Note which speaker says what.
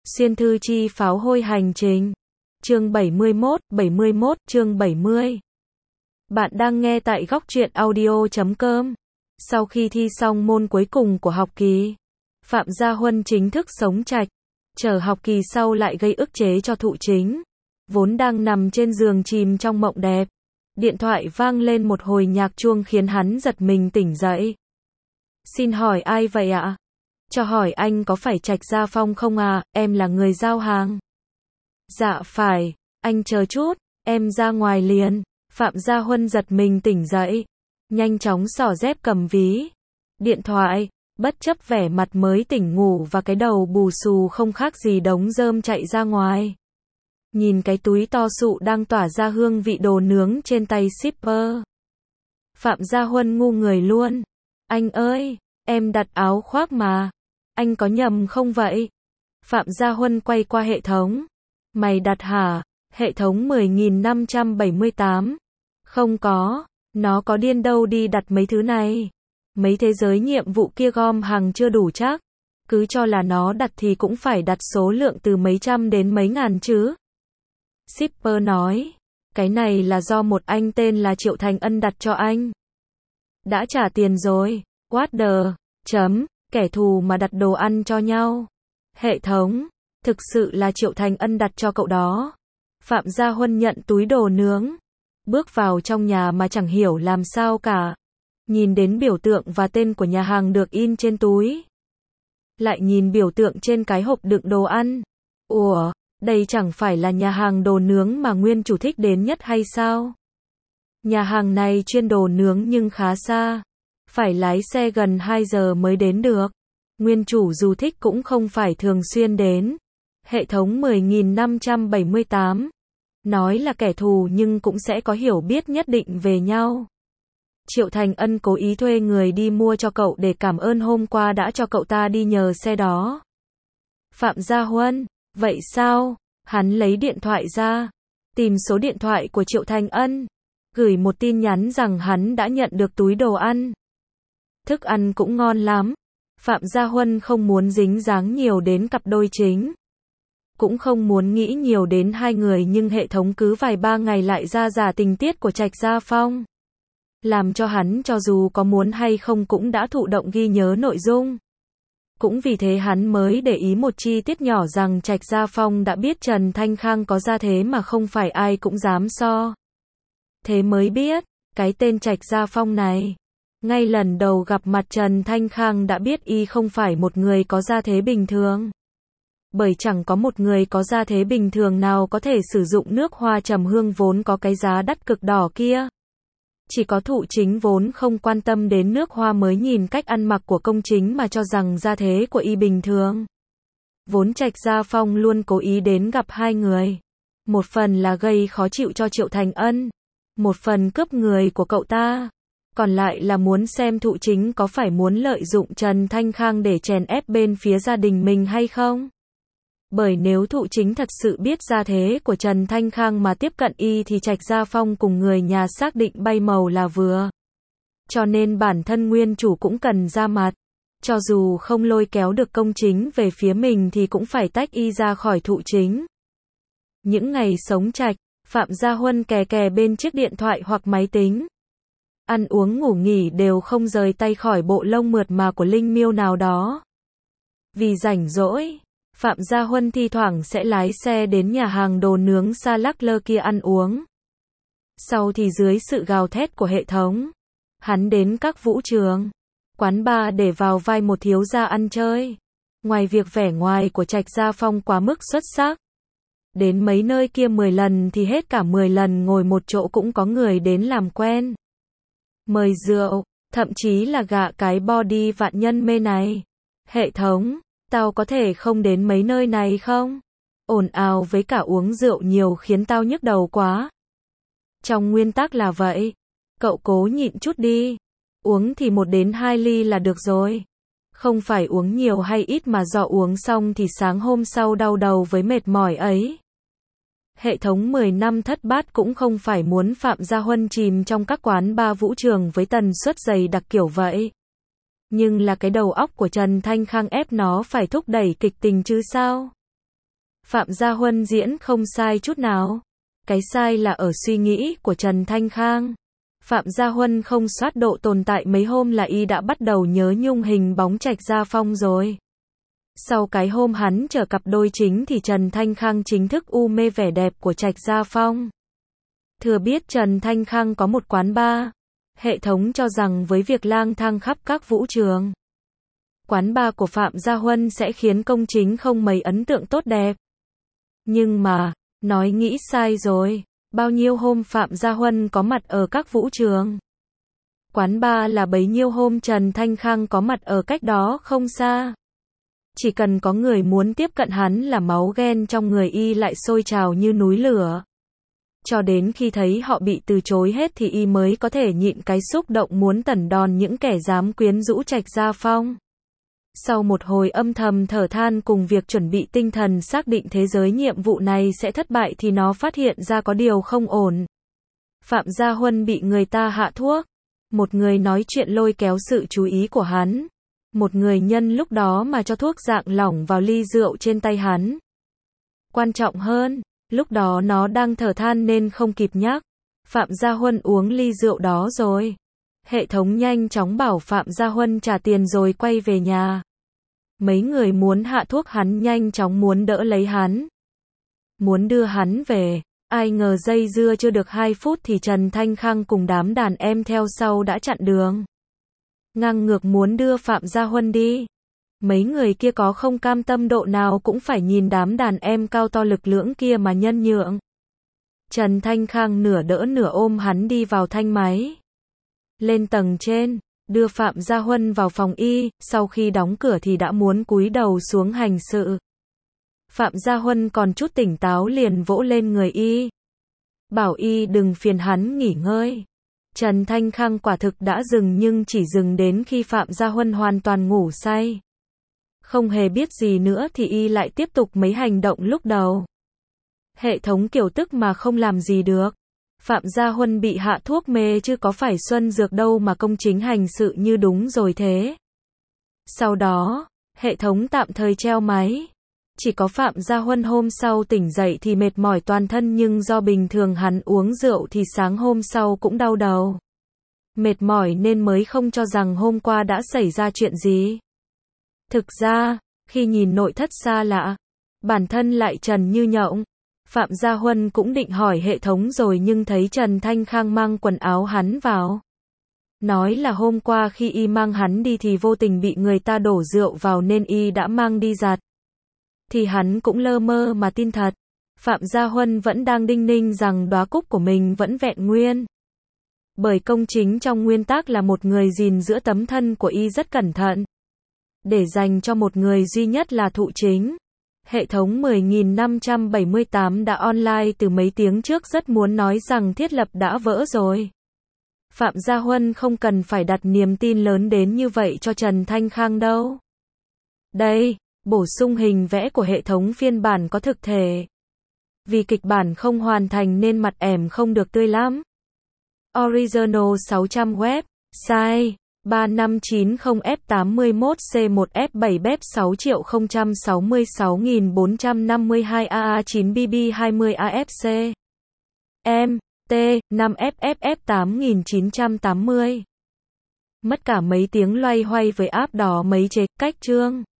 Speaker 1: Xuyên thư chi pháo hôi hành trình. Chương 71, chương 70. Bạn đang nghe tại góc truyện audio.com. Sau khi thi xong môn cuối cùng của học kỳ, Phạm Gia Huân chính thức sống trạch, chờ học kỳ sau lại gây ức chế cho Thụ Chính. Vốn đang nằm trên giường chìm trong mộng đẹp, điện thoại vang lên một hồi nhạc chuông khiến hắn giật mình tỉnh dậy. Xin hỏi ai vậy ạ? Cho hỏi anh có phải Trạch Gia Phong không à, em là người giao hàng. Dạ phải, anh chờ chút, em ra ngoài liền. Phạm Gia Huân giật mình tỉnh dậy, nhanh chóng xỏ dép cầm ví, điện thoại, bất chấp vẻ mặt mới tỉnh ngủ và cái đầu bù xù không khác gì đống rơm chạy ra ngoài. Nhìn cái túi to sụ đang tỏa ra hương vị đồ nướng trên tay shipper. Phạm Gia Huân ngu người luôn. Anh ơi, em đặt áo khoác mà. Anh có nhầm không vậy? Phạm Gia Huân quay qua hệ thống. Mày đặt hả? Hệ thống 10.578. Không có, nó có điên đâu đi đặt mấy thứ này. Mấy thế giới nhiệm vụ kia gom hàng chưa đủ chắc. Cứ cho là nó đặt thì cũng phải đặt số lượng từ mấy trăm đến mấy ngàn chứ. Shipper nói, cái này là do một anh tên là Triệu Thành Ân đặt cho anh. Đã trả tiền rồi. What the... Kẻ thù mà đặt đồ ăn cho nhau. Hệ thống, thực sự là Triệu Thành Ân đặt cho cậu đó. Phạm Gia Huân nhận túi đồ nướng, bước vào trong nhà mà chẳng hiểu làm sao cả. Nhìn đến biểu tượng và tên của nhà hàng được in trên túi. Lại nhìn biểu tượng trên cái hộp đựng đồ ăn. Ủa, đây chẳng phải là nhà hàng đồ nướng mà nguyên chủ thích đến nhất hay sao? Nhà hàng này chuyên đồ nướng nhưng khá xa. Phải lái xe gần 2 giờ mới đến được. Nguyên chủ dù thích cũng không phải thường xuyên đến. Hệ thống 10.578. Nói là kẻ thù nhưng cũng sẽ có hiểu biết nhất định về nhau. Triệu Thành Ân cố ý thuê người đi mua cho cậu để cảm ơn hôm qua đã cho cậu ta đi nhờ xe đó. Phạm Gia Huân, vậy sao? Hắn lấy điện thoại ra, tìm số điện thoại của Triệu Thành Ân, gửi một tin nhắn rằng hắn đã nhận được túi đồ ăn. Thức ăn cũng ngon lắm. Phạm Gia Huân không muốn dính dáng nhiều đến cặp đôi chính. Cũng không muốn nghĩ nhiều đến hai người nhưng hệ thống cứ vài ba ngày lại ra giả tình tiết của Trạch Gia Phong. Làm cho hắn cho dù có muốn hay không cũng đã thụ động ghi nhớ nội dung. Cũng vì thế hắn mới để ý một chi tiết nhỏ rằng Trạch Gia Phong đã biết Trần Thanh Khang có gia thế mà không phải ai cũng dám so. Thế mới biết, cái tên Trạch Gia Phong này. Ngay lần đầu gặp mặt Trần Thanh Khang đã biết y không phải một người có gia thế bình thường. Bởi chẳng có một người có gia thế bình thường nào có thể sử dụng nước hoa trầm hương vốn có cái giá đắt cực đỏ kia. Chỉ có Thụ Chính vốn không quan tâm đến nước hoa mới nhìn cách ăn mặc của công chính mà cho rằng gia thế của y bình thường. Vốn Trạch Gia Phong luôn cố ý đến gặp hai người. Một phần là gây khó chịu cho Triệu Thành Ân. Một phần cướp người của cậu ta. Còn lại là muốn xem Thụ Chính có phải muốn lợi dụng Trần Thanh Khang để chèn ép bên phía gia đình mình hay không. Bởi nếu Thụ Chính thật sự biết gia thế của Trần Thanh Khang mà tiếp cận y thì Trạch Gia Phong cùng người nhà xác định bay màu là vừa. Cho nên bản thân nguyên chủ cũng cần ra mặt. Cho dù không lôi kéo được công chính về phía mình thì cũng phải tách y ra khỏi Thụ Chính. Những ngày sống trạch, Phạm Gia Huân kè kè bên chiếc điện thoại hoặc máy tính. Ăn uống ngủ nghỉ đều không rời tay khỏi bộ lông mượt mà của linh miêu nào đó. Vì rảnh rỗi, Phạm Gia Huân thi thoảng sẽ lái xe đến nhà hàng đồ nướng xa lắc lơ kia ăn uống. Sau thì dưới sự gào thét của hệ thống, hắn đến các vũ trường, quán bar để vào vai một thiếu gia ăn chơi. Ngoài việc vẻ ngoài của Trạch Gia Phong quá mức xuất sắc, đến mấy nơi kia 10 lần thì hết cả 10 lần ngồi một chỗ cũng có người đến làm quen. Mời rượu, thậm chí là gạ cái body vạn nhân mê này. Hệ thống, tao có thể không đến mấy nơi này không? Ồn ào với cả uống rượu nhiều khiến tao nhức đầu quá. Trong nguyên tắc là vậy. Cậu cố nhịn chút đi. Uống thì 1 đến 2 ly là được rồi. Không phải uống nhiều hay ít mà do uống xong thì sáng hôm sau đau đầu với mệt mỏi ấy. Hệ thống 10 năm thất bát cũng không phải muốn Phạm Gia Huân chìm trong các quán bar vũ trường với tần suất dày đặc kiểu vậy. Nhưng là cái đầu óc của Trần Thanh Khang ép nó phải thúc đẩy kịch tình chứ sao. Phạm Gia Huân diễn không sai chút nào. Cái sai là ở suy nghĩ của Trần Thanh Khang. Phạm Gia Huân không soát độ tồn tại mấy hôm là y đã bắt đầu nhớ nhung hình bóng Trạch Gia Phong rồi. Sau cái hôm hắn trở cặp đôi chính thì Trần Thanh Khang chính thức u mê vẻ đẹp của Trạch Gia Phong. Thừa biết Trần Thanh Khang có một quán bar. Hệ thống cho rằng với việc lang thang khắp các vũ trường, quán bar của Phạm Gia Huân sẽ khiến công chính không mấy ấn tượng tốt đẹp. Nhưng mà, nói nghĩ sai rồi. Bao nhiêu hôm Phạm Gia Huân có mặt ở các vũ trường. Quán bar là bấy nhiêu hôm Trần Thanh Khang có mặt ở cách đó không xa. Chỉ cần có người muốn tiếp cận hắn là máu ghen trong người y lại sôi trào như núi lửa. Cho đến khi thấy họ bị từ chối hết thì y mới có thể nhịn cái xúc động muốn tẩn đòn những kẻ dám quyến rũ Trạch Gia Phong. Sau một hồi âm thầm thở than cùng việc chuẩn bị tinh thần xác định thế giới nhiệm vụ này sẽ thất bại thì nó phát hiện ra có điều không ổn. Phạm Gia Huân bị người ta hạ thuốc. Một người nói chuyện lôi kéo sự chú ý của hắn. Một người nhân lúc đó mà cho thuốc dạng lỏng vào ly rượu trên tay hắn. Quan trọng hơn, lúc đó nó đang thở than nên không kịp nhắc. Phạm Gia Huân uống ly rượu đó rồi. Hệ thống nhanh chóng bảo Phạm Gia Huân trả tiền rồi quay về nhà. Mấy người muốn hạ thuốc hắn nhanh chóng muốn đỡ lấy hắn. Muốn đưa hắn về. Ai ngờ dây dưa chưa được 2 phút thì Trần Thanh Khang cùng đám đàn em theo sau đã chặn đường. Ngang ngược muốn đưa Phạm Gia Huân đi. Mấy người kia có không cam tâm độ nào cũng phải nhìn đám đàn em cao to lực lưỡng kia mà nhân nhượng. Trần Thanh Khang nửa đỡ nửa ôm hắn đi vào thang máy. Lên tầng trên, đưa Phạm Gia Huân vào phòng y, sau khi đóng cửa thì đã muốn cúi đầu xuống hành sự. Phạm Gia Huân còn chút tỉnh táo liền vỗ lên người y. Bảo y đừng phiền hắn nghỉ ngơi. Trần Thanh Khang quả thực đã dừng nhưng chỉ dừng đến khi Phạm Gia Huân hoàn toàn ngủ say. Không hề biết gì nữa thì y lại tiếp tục mấy hành động lúc đầu. Hệ thống kiểu tức mà không làm gì được. Phạm Gia Huân bị hạ thuốc mê chứ có phải xuân dược đâu mà công chính hành sự như đúng rồi thế. Sau đó, hệ thống tạm thời treo máy. Chỉ có Phạm Gia Huân hôm sau tỉnh dậy thì mệt mỏi toàn thân nhưng do bình thường hắn uống rượu thì sáng hôm sau cũng đau đầu. Mệt mỏi nên mới không cho rằng hôm qua đã xảy ra chuyện gì. Thực ra, khi nhìn nội thất xa lạ, bản thân lại trần như nhộng. Phạm Gia Huân cũng định hỏi hệ thống rồi nhưng thấy Trần Thanh Khang mang quần áo hắn vào. Nói là hôm qua khi y mang hắn đi thì vô tình bị người ta đổ rượu vào nên y đã mang đi giặt. Thì hắn cũng lơ mơ mà tin thật. Phạm Gia Huân vẫn đang đinh ninh rằng đóa cúc của mình vẫn vẹn nguyên. Bởi công chính trong nguyên tắc là một người gìn giữa tấm thân của y rất cẩn thận. Để dành cho một người duy nhất là thụ chính. Hệ thống 10.578 đã online từ mấy tiếng trước rất muốn nói rằng thiết lập đã vỡ rồi. Phạm Gia Huân không cần phải đặt niềm tin lớn đến như vậy cho Trần Thanh Khang đâu. Đây, bổ sung hình vẽ của hệ thống phiên bản có thực thể. Vì kịch bản không hoàn thành nên mặt ẻm không được tươi lắm. Original 600 web, size 3590F81C1F7BEP6066452 AA9BB20 AFC MT 5FFF 8980. Mất cả mấy tiếng loay hoay với app đó mấy chế cách chương.